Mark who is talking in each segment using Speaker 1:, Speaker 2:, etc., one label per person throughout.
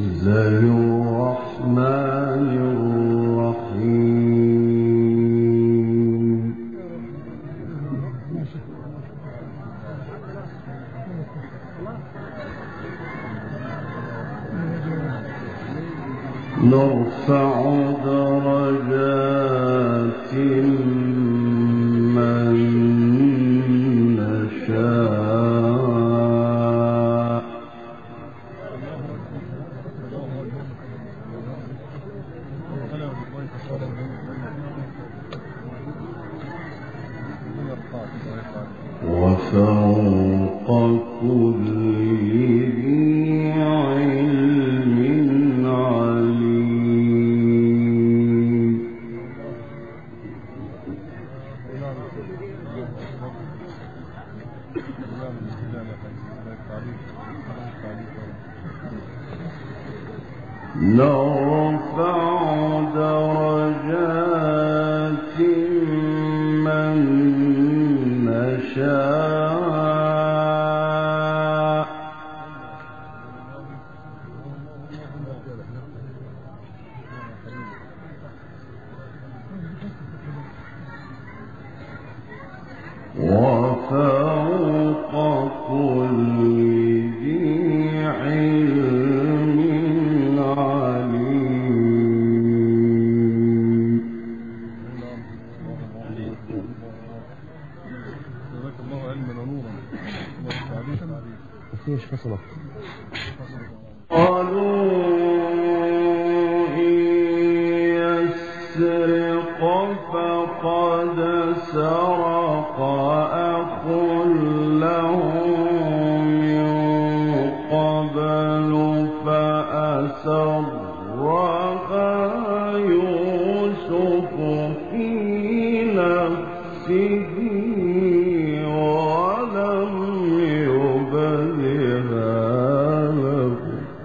Speaker 1: نرفع درجات من نشاء وفوق كل ذي علم عليم. نرفع درجات من نشاء وفوق كل ذي علم عليم. قالوا إن يسرق فقد سرق أخ له من قبل فأسرها يوسف في نفسه ولم يبدها له.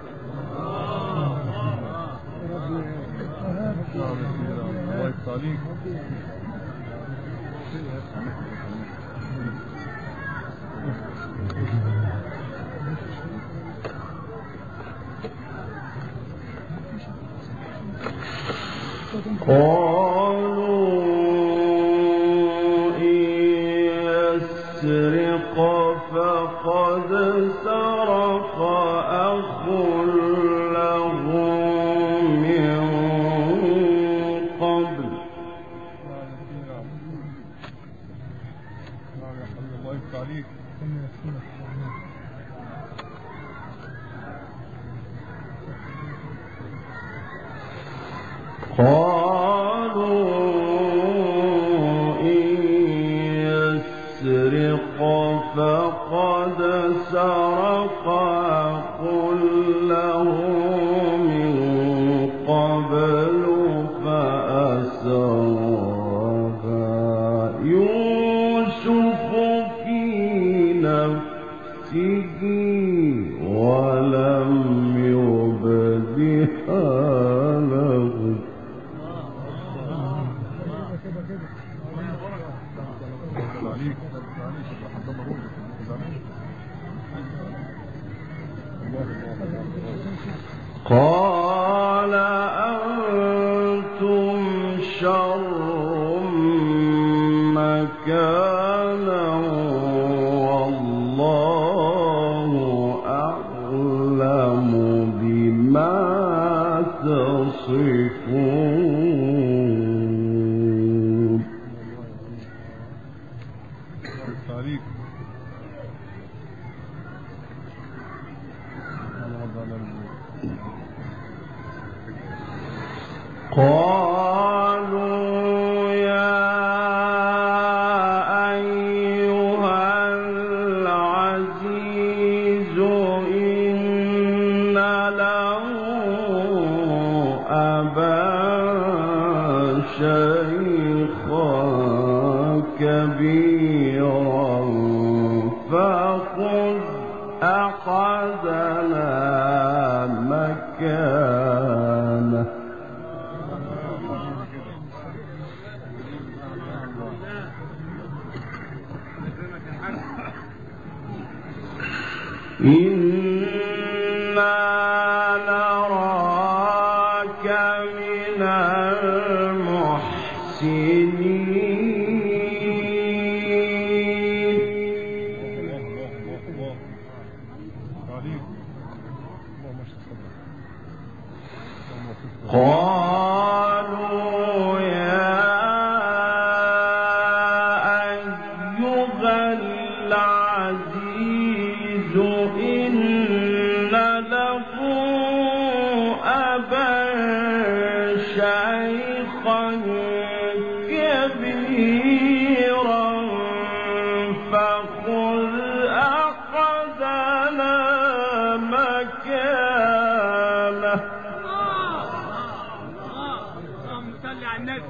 Speaker 1: قالوا إن يسرق فقد سرق أخ له من قبل فقد سرق أخ له من قبل فأسرها يوسف في نفسه ولم يبدها له. قال أنتم شر مكانا والله أعلم بما تصفون. قالوا يا أيها العزيز إن له أبا شيخا كبيرا فخذ أحدنا مكانه. إنا نراك قالوا يا أيها العزيز إن له أبا شيخا كبيرا فخذ أحدنا مكانه.
Speaker 2: اللهم صل على النبي.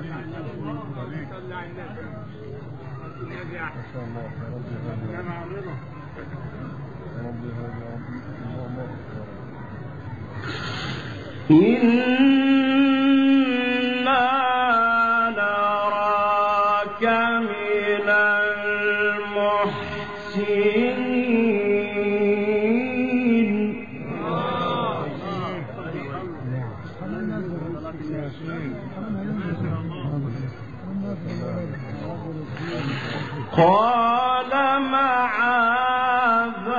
Speaker 2: صل على النبي. ما شاء الله يا رب يهدي يا رب يهدي يا رب.
Speaker 1: إنا نراك من المحسنين. قال معاذ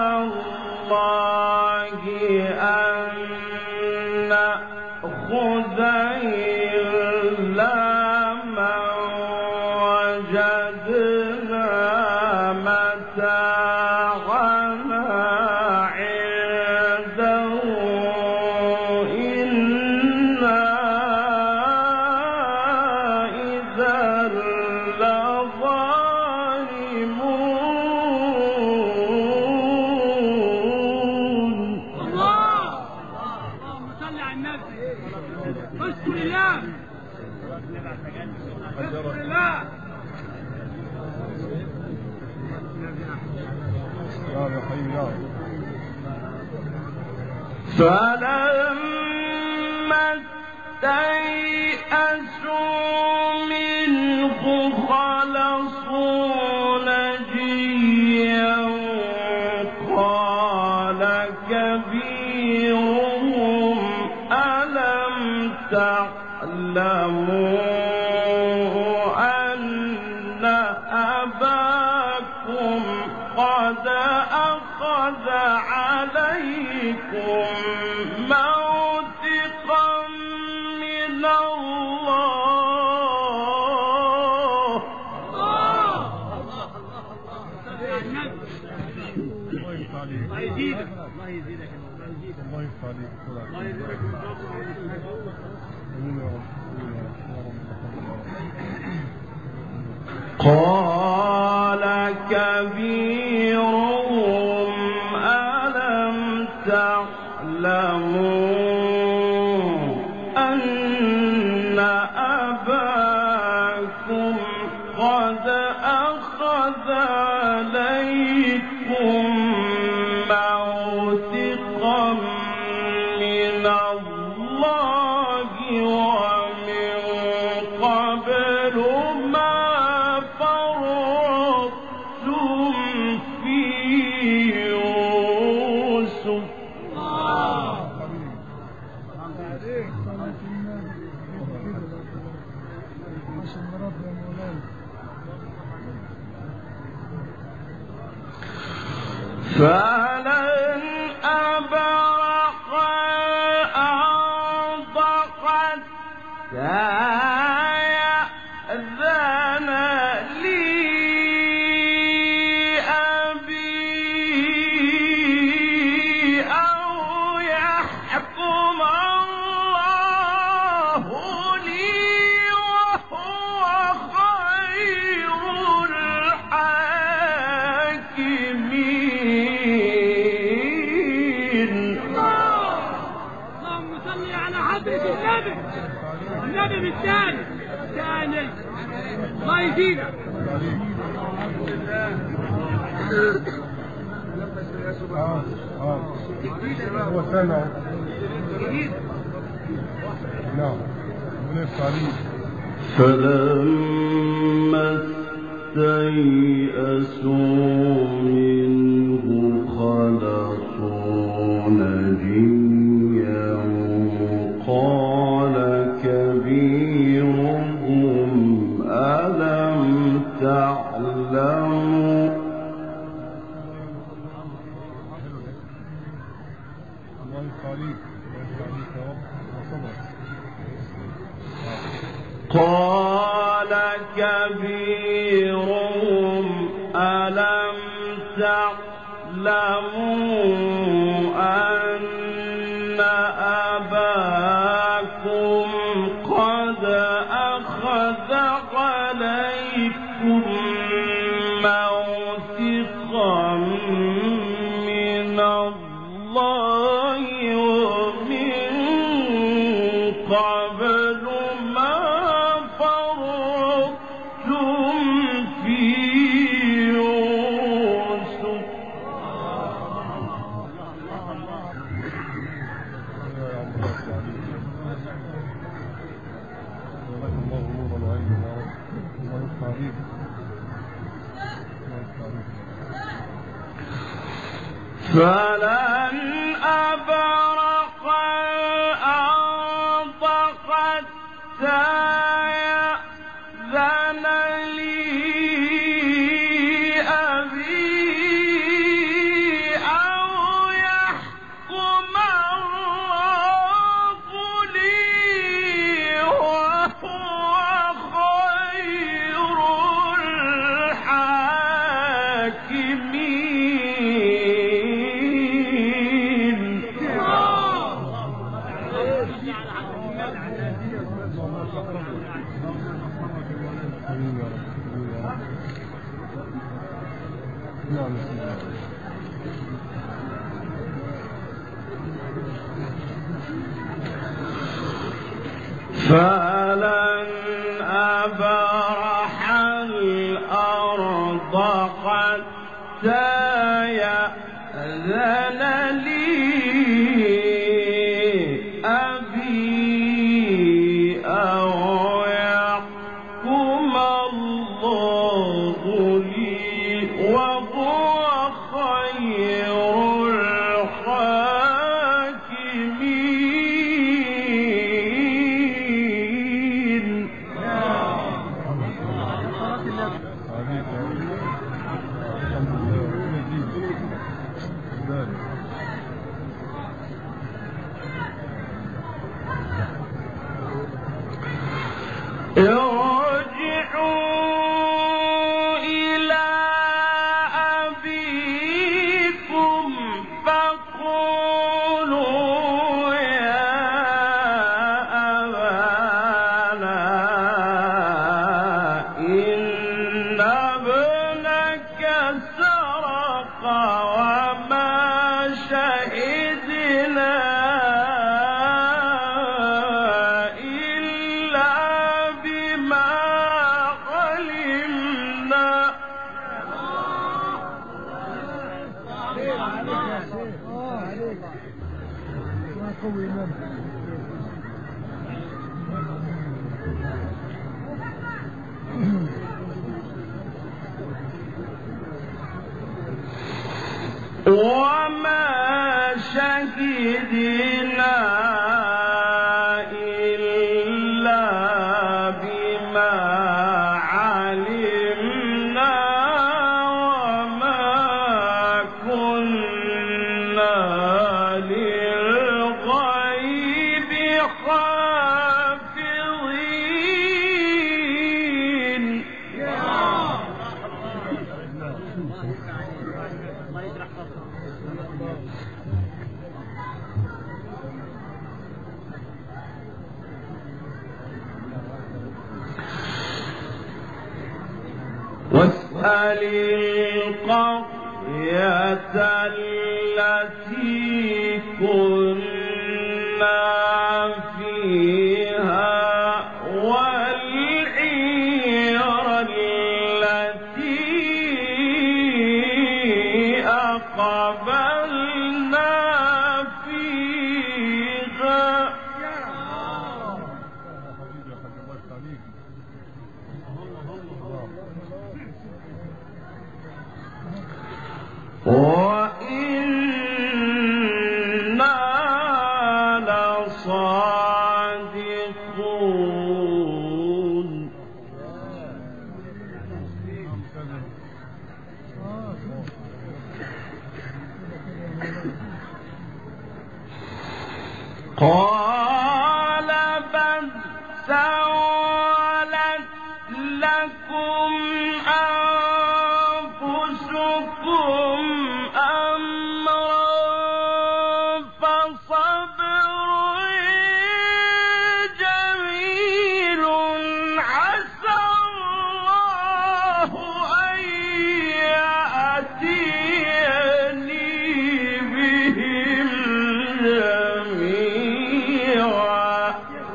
Speaker 1: الله أن نأخذ إلا من وجدنا متاعنا عنده إنا إذا لظالمون.
Speaker 2: اللهم صل على النبي. اشكر الله. اشكر الله.
Speaker 3: يا حبيبي يا رب.
Speaker 1: فلما استيئسوا منه خلصوا نجيا قال كبيرهم ألم تعلموا أن أباكم قد أخذ عليكم موثقا من الله.
Speaker 2: الله يزيدك. الله يزيدك.
Speaker 3: الله يفتح عليك.
Speaker 2: الله يزيدك.
Speaker 1: قال كبيرهم ألم تعلموا أن أباكم قد أخذ عليكم موثقا من الله ومن قبل ما فرطتم في يوسف. فلن أبرح الأرض حتى يأذن لي أبي أو يحكم الله لي وهو خير الحاكمين.
Speaker 2: اللهم صل على حضرة النبي. النبي بالثاني. ثاني. الله يزيدك.
Speaker 3: هو سامع. نعم. ربنا يفتح عليك.
Speaker 1: فلما استيئسوا منه خلصوا نجيا قال كبيرهم ألم تعلموا قال كبيرهم ألم تعلموا أن أباكم قد أخذ عليكم موثقا من الله ومن قبل ما فرطتم في يوسف فلن أبرح الأرض حتى يأذن لي أبي أو يحكم الله لي وهو خير الحاكمين. فلن أبرح الأرض حتى يأذن لي أبي أو يحكم الله لي وهو خير الحاكمين. ارجعوا إلى أبيكم فقولوا يا أبانا إن ابنك سرق وما شهدنا إلا بما علمنا. وما شهدنا إلا بما علمنا وما كنا للغيب حافظين. واسأل القرية التي كنا فيها والعير التي أقبلنا فيها وإنا قال بل سولت لكم أنفسكم أمرا فصبر جميل عسى الله أن يأتيني بهم جميعا.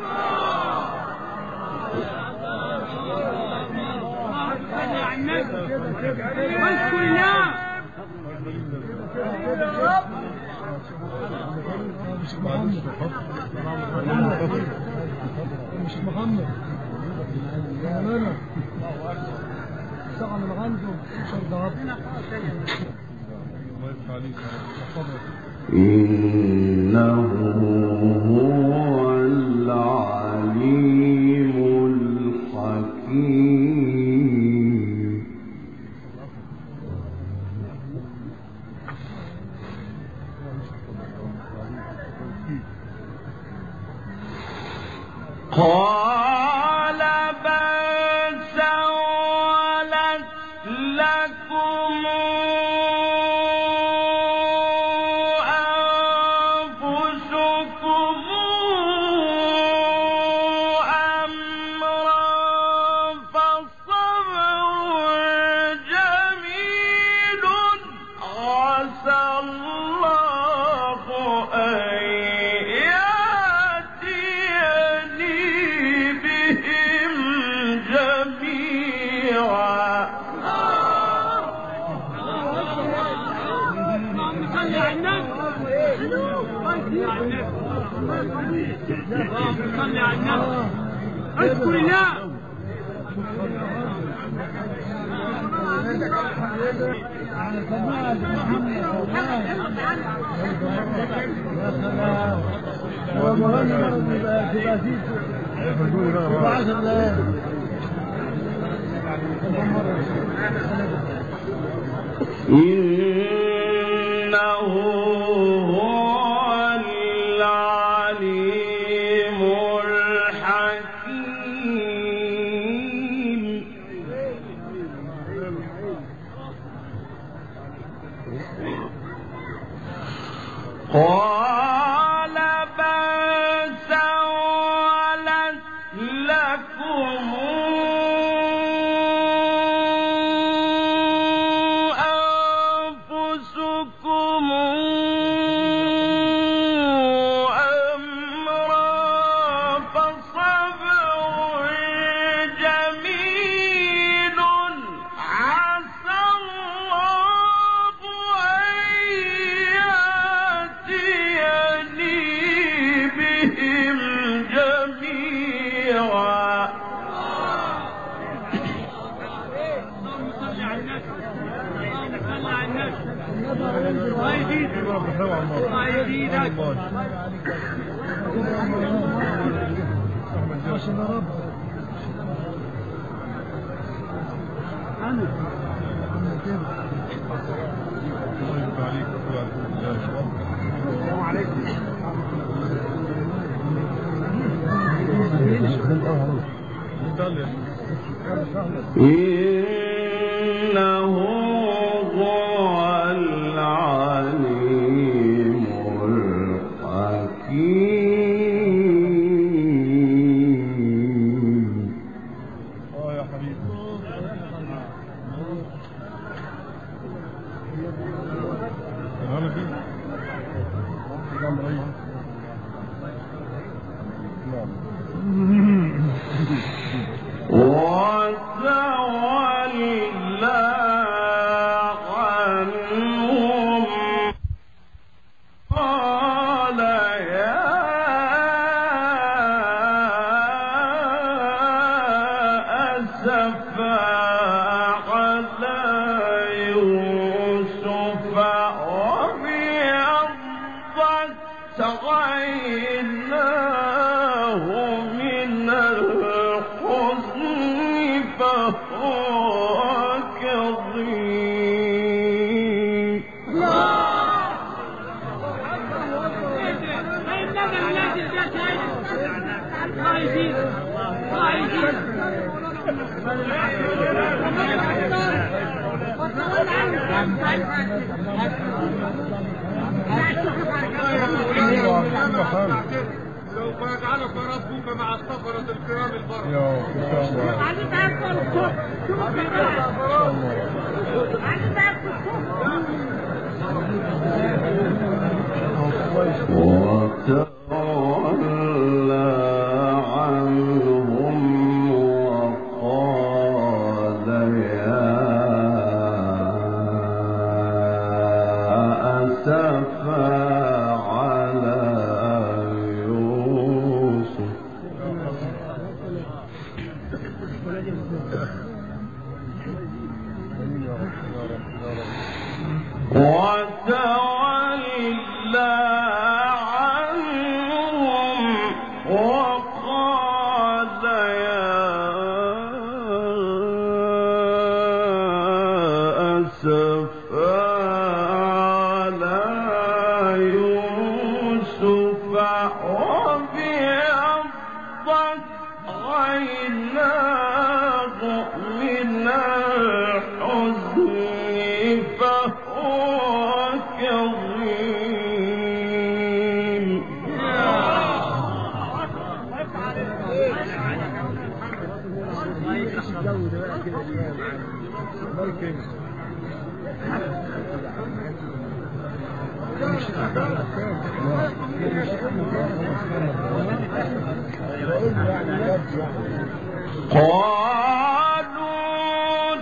Speaker 3: مش محمد مولانا ساعة من عنده شرد عبد الله يفتح عليك.
Speaker 1: إنه هو العليم الحكيم. قال بل سولت لكم أنفسكم أمرا فصبر جميل عسى الله أن يأتيني بهم جميعا.
Speaker 2: اذكر الله.
Speaker 1: إنه هو العليم الحكيم. قال بل سولت لكم أنفسكم أمرا فصبر جميل عسى الله أن يأتيني بهم جميعا. إنه هو العليم الحكيم.
Speaker 3: يا حبيبي انا فين نعم رئيس نعم
Speaker 1: وتولى عنهم قال يا أسفا على يوسف وابيضت عيناه من الحزن فهو كظيم.
Speaker 2: الله يزيدك الله يزيدك لو فاجعلك ربك مع السفرة الكرام البر
Speaker 3: يا ان شاء الله
Speaker 1: وتولى عنهم وقال يا أسفا على يوسف وتولى عنهم وقال يا أسفا على يوسف وابيضت عيناه من الحزن فهو كظيم قالوا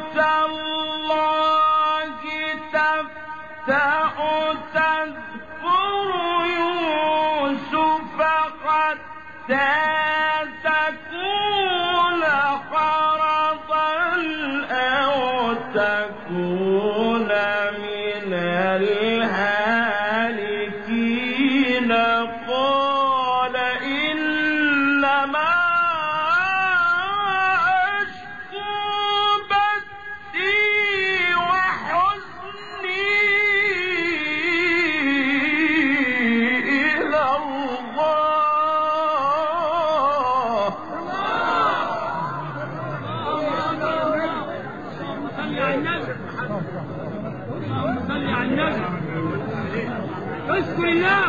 Speaker 1: تالله تفتأ تذكر يوسف حتى تكون حرضا أو تكون من الهالكين قال إنما أشكو بثي وحزني إلى الله
Speaker 2: صل على النبي صل على النبي اشكر الله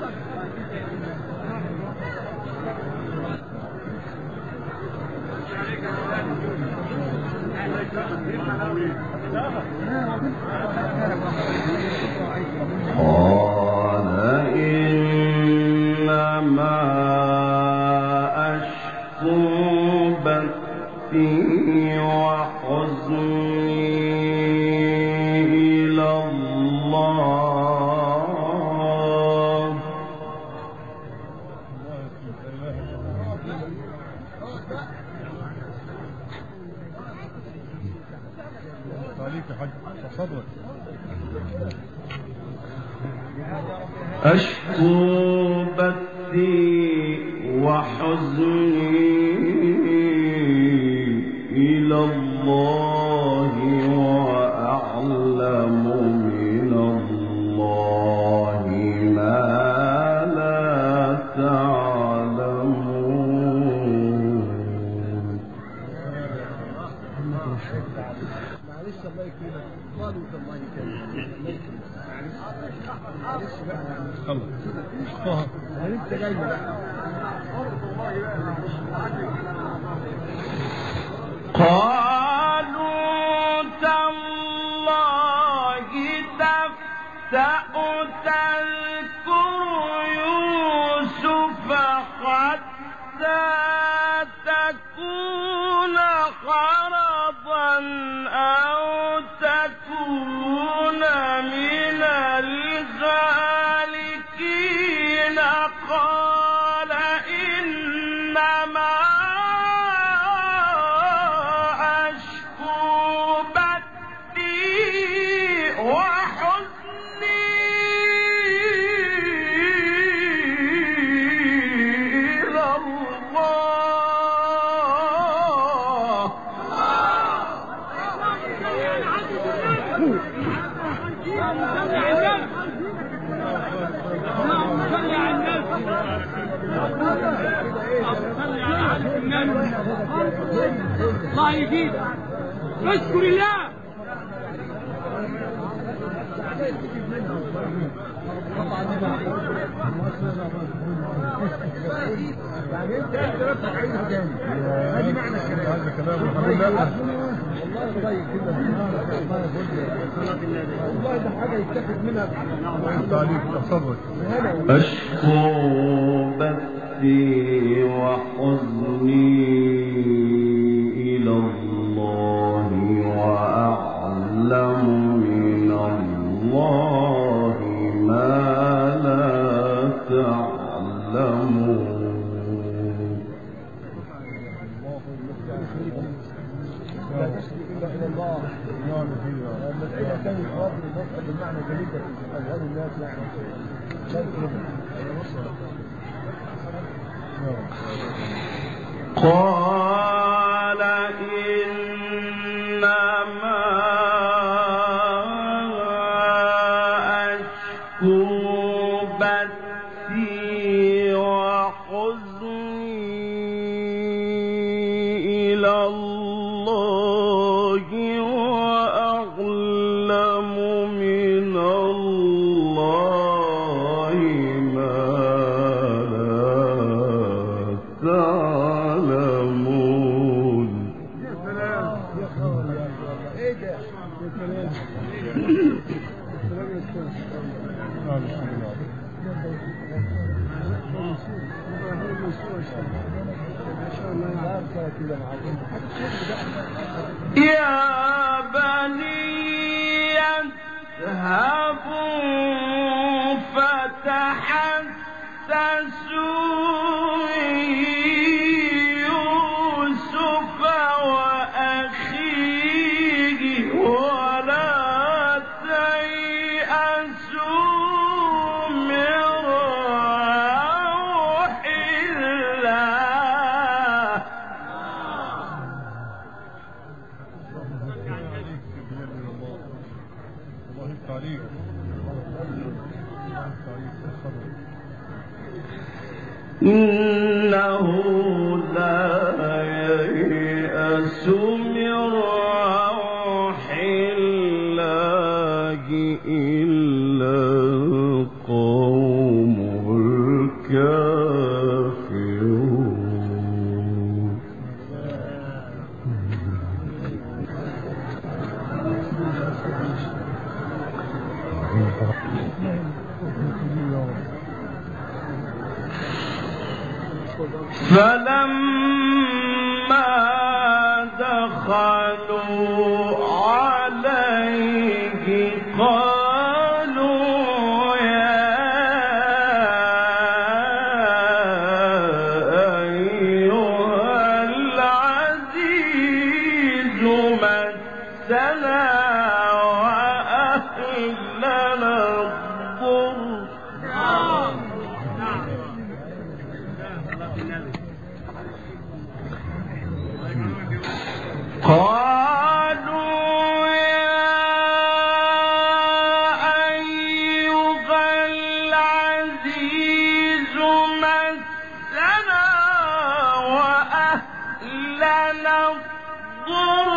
Speaker 1: قال إنما أشكو بثي وحزني إلى الله
Speaker 3: عليك يا حاج صدرك
Speaker 1: أشكو بثي وحزني إلى الله وأعلم من الله ما لا تعلمون
Speaker 3: معلش الله يكرمك قالوا الله يكرمك معلش بقى الله انت جاي بقى
Speaker 1: قالوا تالله تفتأ تذكر يوسف حتى تكون حرضا أو تكون من الهالكين قال إنما أشكو بثي وحزني إلى الله
Speaker 2: صل على النبي الله يزيد. اشكر الله.
Speaker 3: يعني انت ربك عايزها تاني. هذه معنى الكلام. هذا كلام والله طيب كده. والله ده حاجه يتاخد منها تعليق تصرف.
Speaker 1: أشكو بثي وحزني إلى الله وأعلم من الله ما لا تعلمون.
Speaker 3: لا تشكي إلا إلى الله. المسألة كانت رب المسألة بالمعنى جديدة أذهان الناس يعني.
Speaker 1: قال إنما أشكو بثي وحزني إلى الله وأعلم من الله ما لا تعلمون.
Speaker 3: يا سلام يا خالد يا الله. ايه ده؟ يا سلام.
Speaker 1: يا بني اذهبوا فتحسسوا من يوسف وأخيه ولا تيأسوا من روح الله. إنه لا ييأس من روح الله إلا القوم الكافرون. فلما دخلوا عليه قالوا يا أيها العزيز مسنا وأهلنا الضر. قالوا يا أيها العزيز مسنا وأهلنا الضر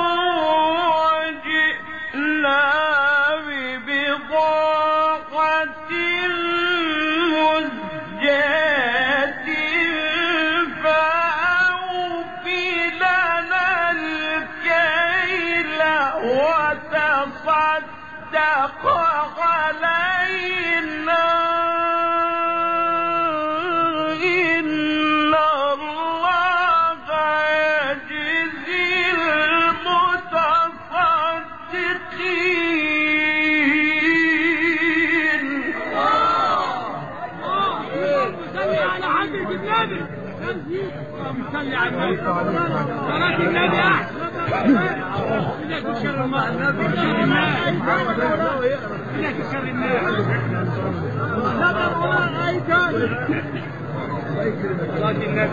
Speaker 1: وجئنا ببضاعة مزجاة فأوف لنا الكيل وتصدق علينا إن الله يجزي المتصدقين.
Speaker 2: صلي على حضرة النبي. صلي على النبي. صلاة النبي أحسن. إليك شر الناس. إليك شر الناس. صلاة النبي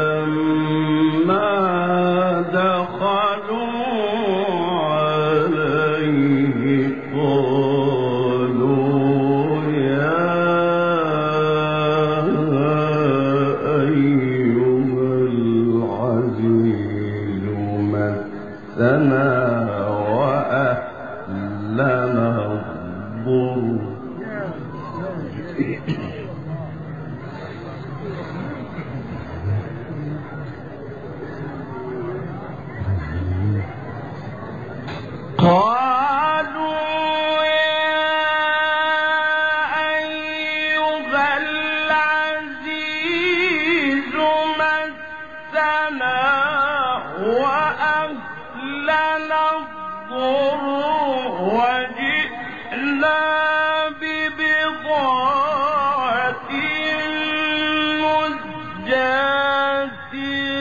Speaker 1: فلما دخلوا عليه لنا وأهلنا الضر قالوا يا أيها العزيز مسنا وأهلنا الضر وجئنا ببضاعة مزجاة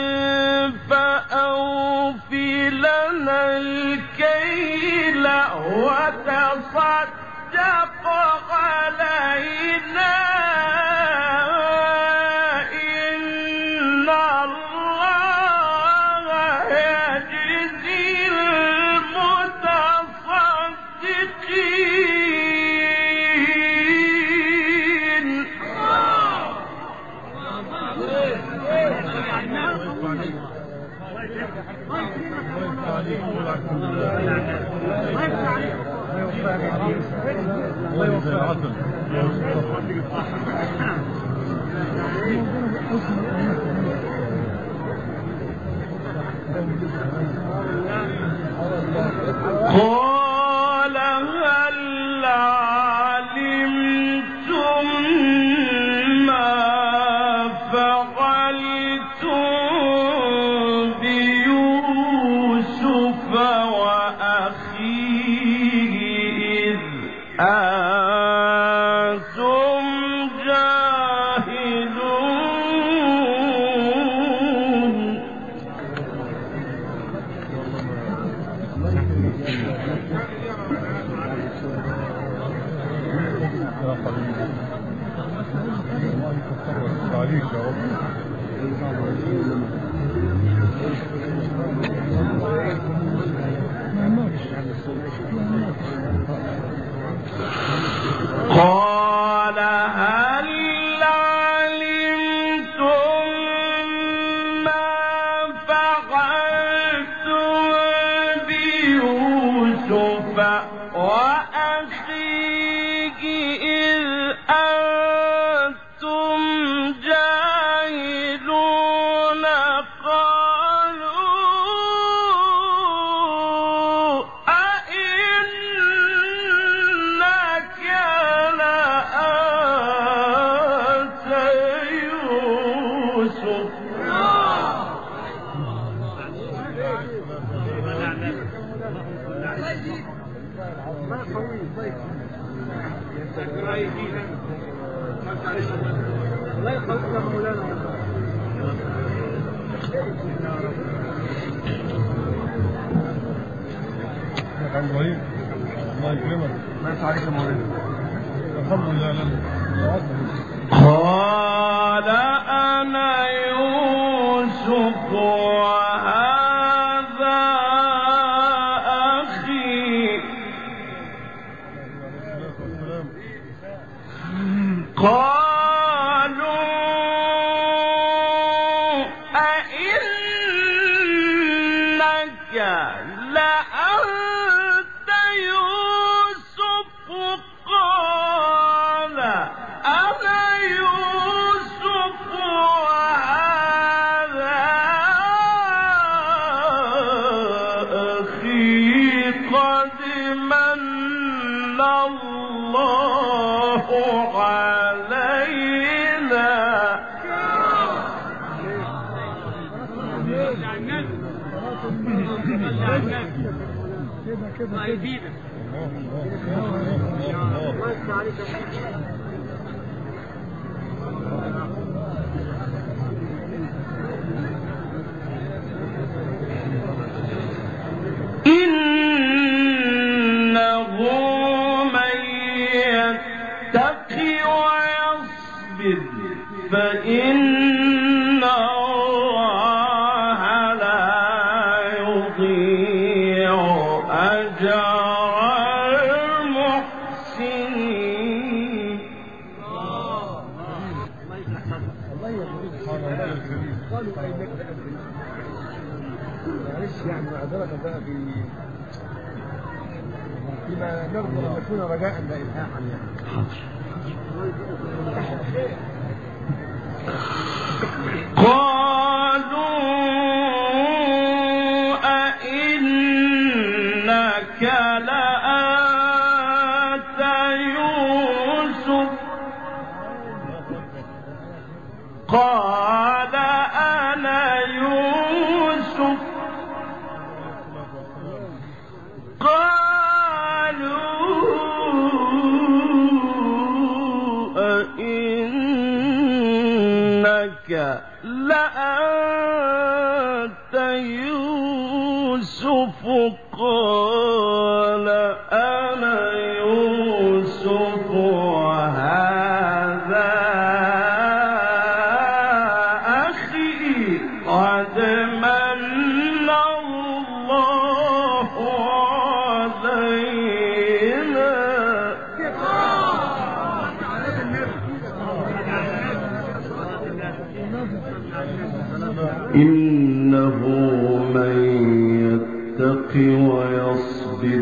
Speaker 1: فأوف لنا الكيل وتصدق علينا إن الله يجزي المتصدقين قال هل علمتم ما فعلتم بيوسف وأخيه إذ أنتم جاهلون قال هل علمتم ما فعلتم بيوسف وأخيه إذ أنتم جاهلون قالوا أئنك لأنت يوسف
Speaker 2: الله يخلصك يا مولانا
Speaker 3: عم ابراهيم الله يكرمك ما عليك يا مولانا الحمد لله
Speaker 1: قال أنا يوسف وهذا أخي قالوا أئنك لأنت يوسف قال أنا يوسف وهذا أخي قد من الله علينا
Speaker 2: كده يزيدك الله يفتح عليك
Speaker 1: إنه من يتق ويصبر فإن الله لا يضيع أجر المحسنين.
Speaker 3: معلش يعني معذرة بقى فيما نرجو أن يكون رجاء لا إلحاحا يعني.
Speaker 1: قالوا أئنك لأنت يوسف قال أنا يوسف أئنك لأنت يوسف قال أنا يوسف وهذا أخي قد من الله علينا إنه من يتق ويصبر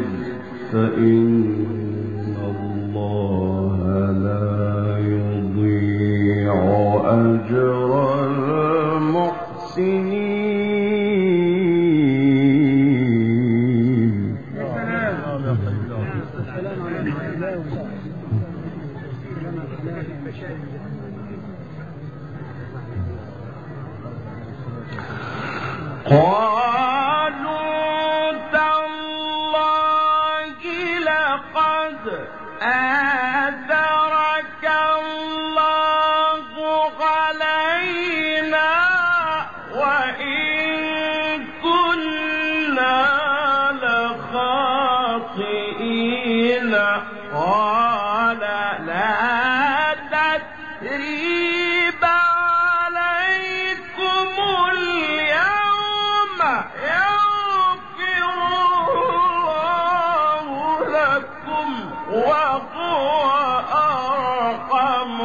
Speaker 1: فإن الله لا يضيع أجر المحسنين. قالوا تالله لقد آثرك الله علينا وإن كنا لخاطئين قال لا تثريب عليكم اليوم يغفر الله لكم وهو أرحم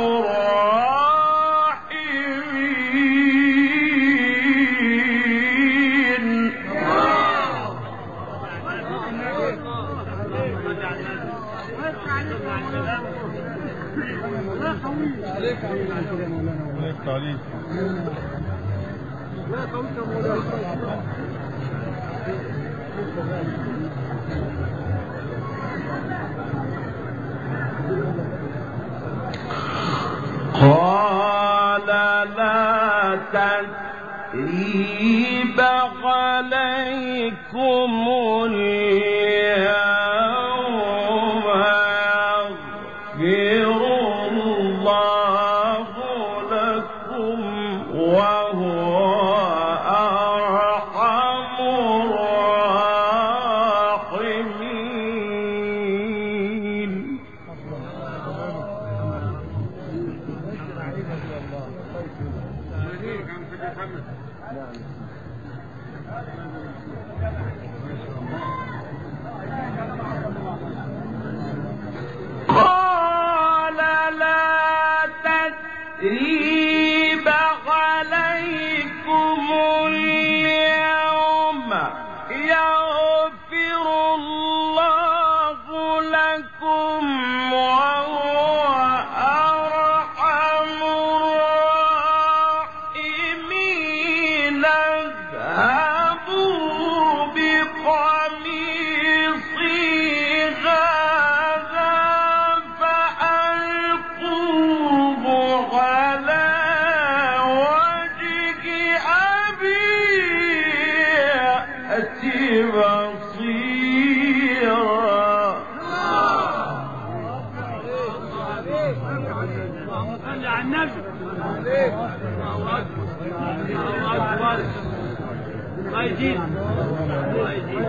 Speaker 1: الراحمين. قال لا تثريب عليكم اليوم يغفر الله لكم وهو أرحم الراحمين. قال لا تثريب عليكم اليوم يغفر الله لكم وهو أرحم الراحمين. اذهبوا بقميصي هذا فألقوه على وجه أبي يأتي بصيرا.
Speaker 2: صل على النبي. الله أكبر. الله يجيب. الله يجيب.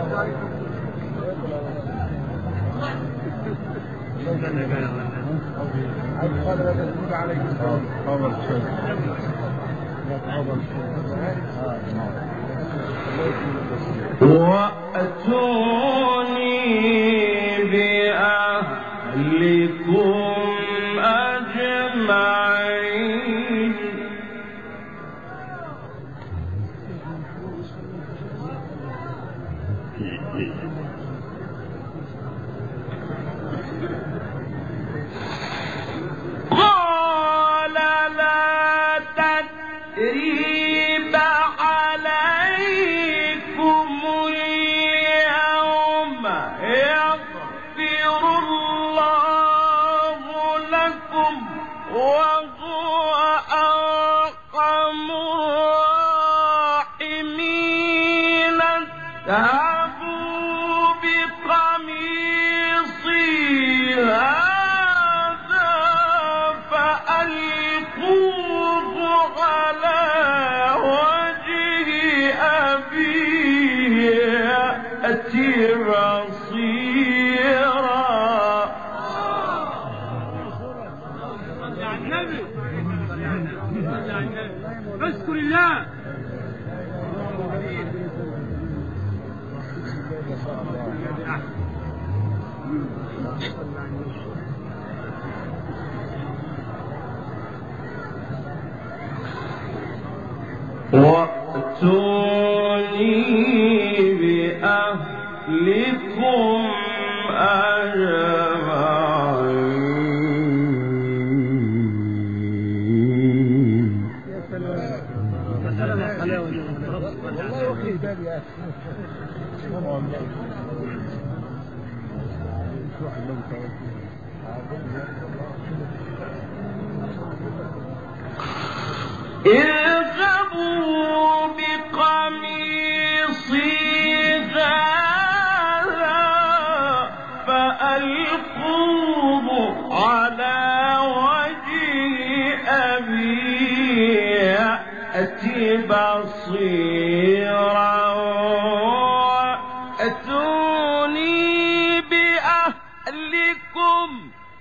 Speaker 1: وأتوني بأهلكم أجمعين. قال لا تثريب عليكم اليوم يغفر الله لكم وهو أرحم الراحمين اذهبوا بقميصي هذا فألقوه على وجه أبيه يأتي بصيرا.
Speaker 2: صل على النبي، اذكر الله.
Speaker 1: وَأْتُونِي بِأَهْلِكُمْ أَجْمَعِينَ.
Speaker 3: والله يخلي بالي يا أخي.
Speaker 1: اذهبوا بقميصي هذا فألقوه على وجه أبي يأتي بصيرا وأتوني بأهلكم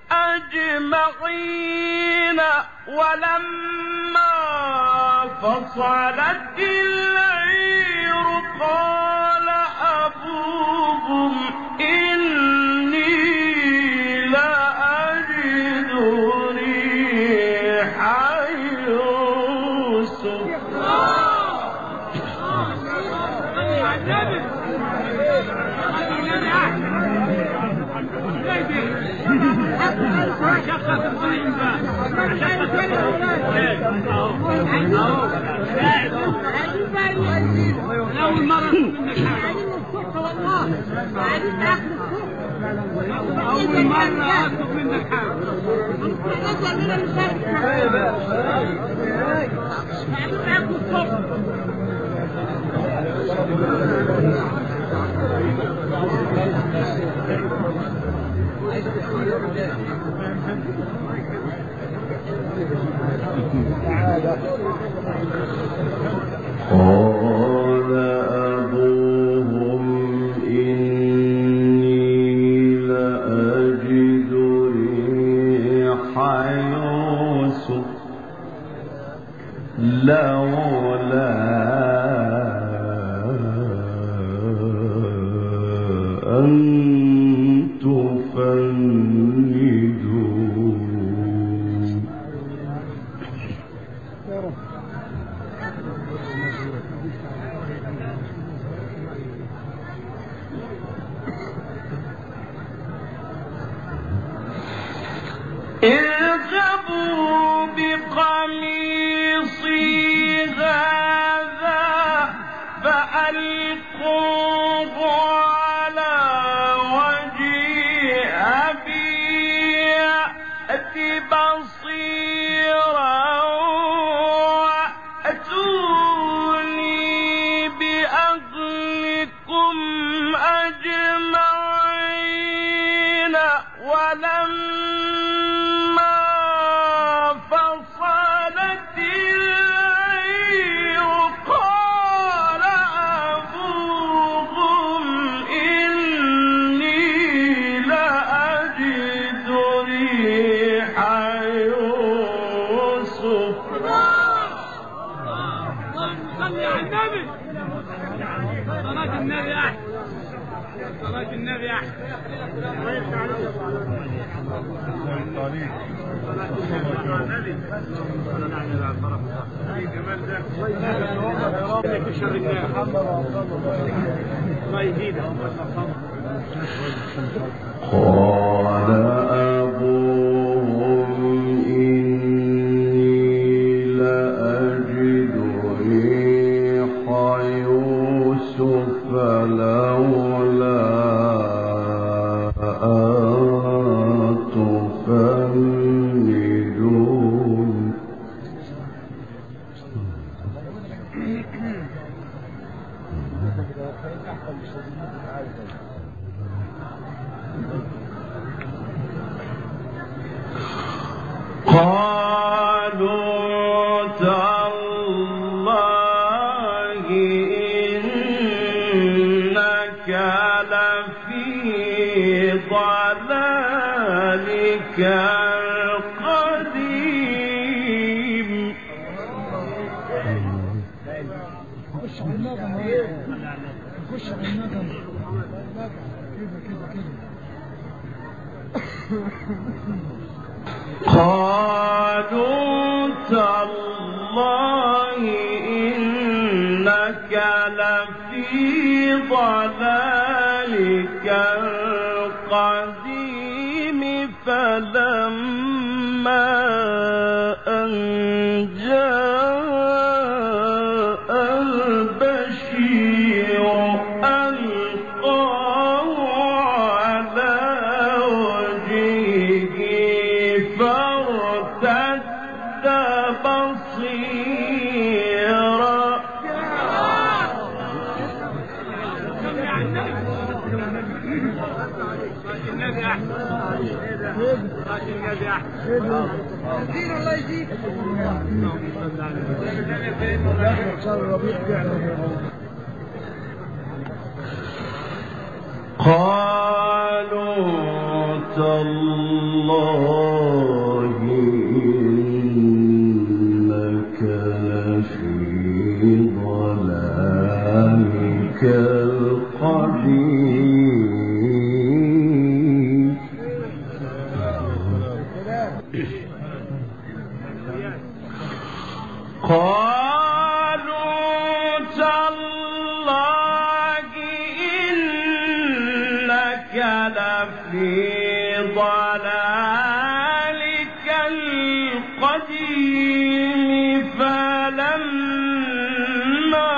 Speaker 1: أجمعين. ولما فصلت العير قال أبوهم إني لأجد ريح يوسف.
Speaker 2: أول مرة منك أول مرة أطلب منك
Speaker 1: قال أبوهم إني لأجد ريح يوسف لولا أن تفندون. اذهبوا بقميصي هذا فألقوه على وجه أبي يأتي بصيرا وأتوني بأهلكم أجمعين. ولما فصلت العير قال أبوهم إني لأجد ريح يوسف.
Speaker 2: صل على النبي. صلاة النبي أحسن. صلاة النبي أحسن. ويفتح عليك يا أبو علي. صلاة النبي. جمال ده. الله يشر الناس. الله يزيدك.
Speaker 1: قال أبوهم إني لأجد ريح يوسف لولا أن تفندون. قالوا تالله إنك لفي ضلالك القديم.
Speaker 3: خش على النغم خش على النغم كده
Speaker 1: قالوا تالله إنك لفي ضلالك القديم. فلما أن جاء البشير ألقاه على وجهه فارتد بصيرا.
Speaker 2: الله يجيك.
Speaker 1: قالوا تالله إنك لفي ضلالك القديم. قالوا تالله إنك لفي ضلالك القديم. فلما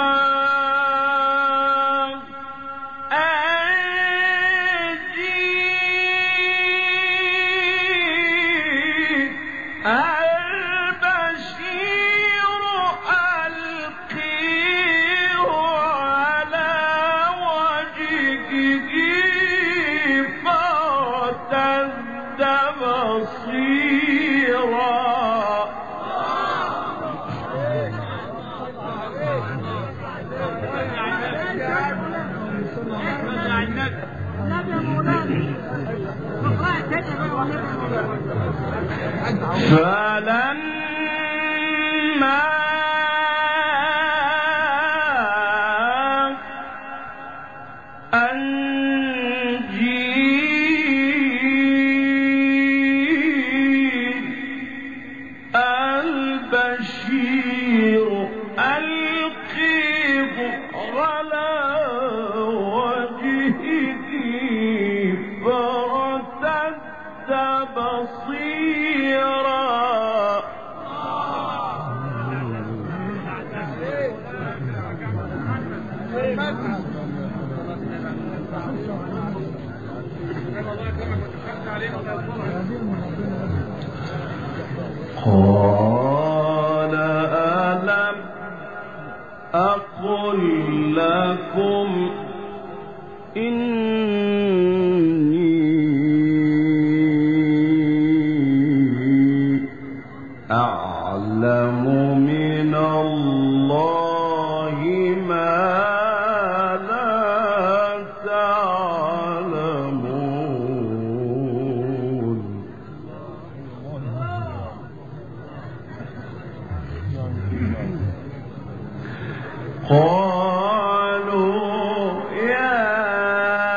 Speaker 1: البشير ألقيه على وجهه فارتد بصيرا. قال ألم أقل لكم إني أعلم من الله ما لا تعلمون. قالوا يا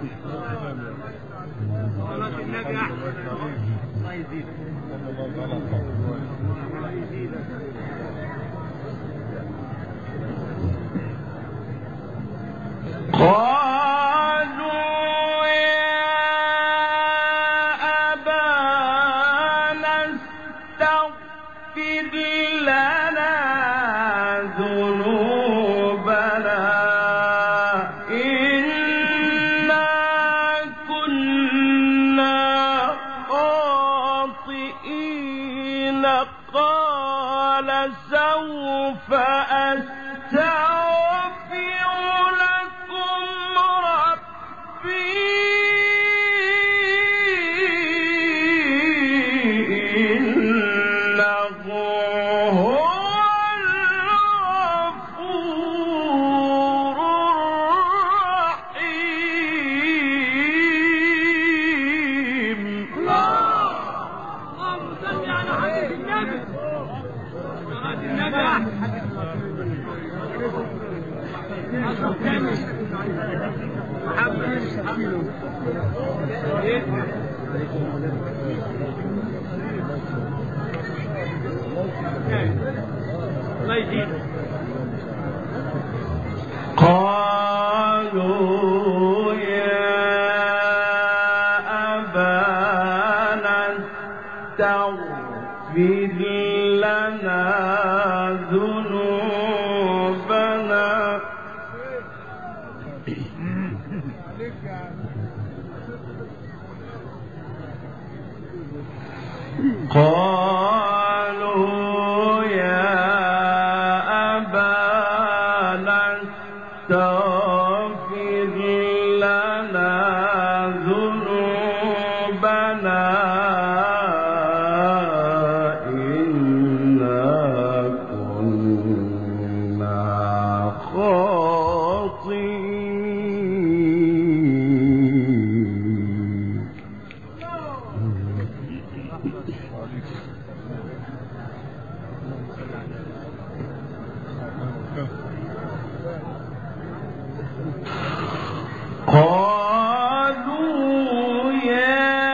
Speaker 2: صلاة النبي أحسن. الله يزيدك. الله يزيدك.
Speaker 1: قالوا يا أبانا استغفر لنا ذنوبنا إنا كنا خاطئين قال سوف أستغفر لكم ربي إنه هو الغفور الرحيم.
Speaker 2: اللهم صل على حبيب النبي. صلاة النبي أحسن. أشرف كامل. محمد. الله يزيدك.
Speaker 1: قالوا يا أبانا استغفر لنا ذنوبنا قالوا يا أبانا استغفر لنا ذنوبنا إنا كنا خاطئين. قالوا يا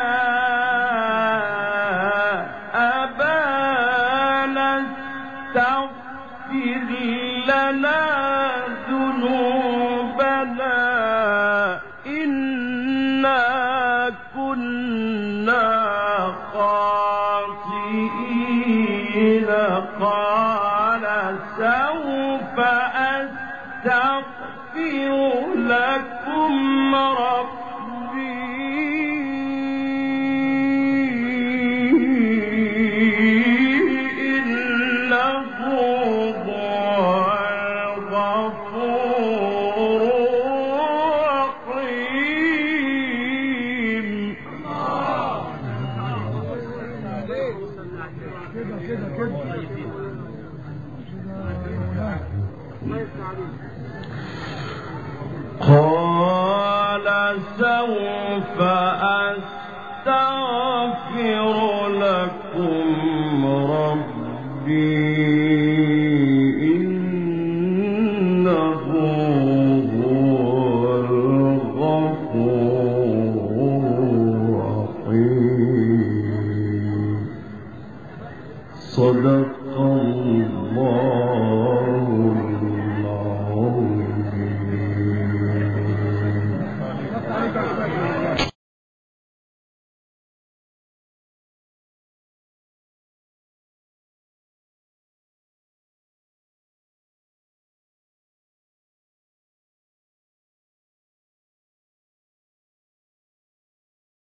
Speaker 1: أبانا استغفر لنا ذنوبنا إنا كنا خاطئين قال سوف أستغفر لكم ربي إنه هو الغفور الرحيم. قال سوف أستغفر لكم ربي إنه هو الغفور الرحيم. صدق الله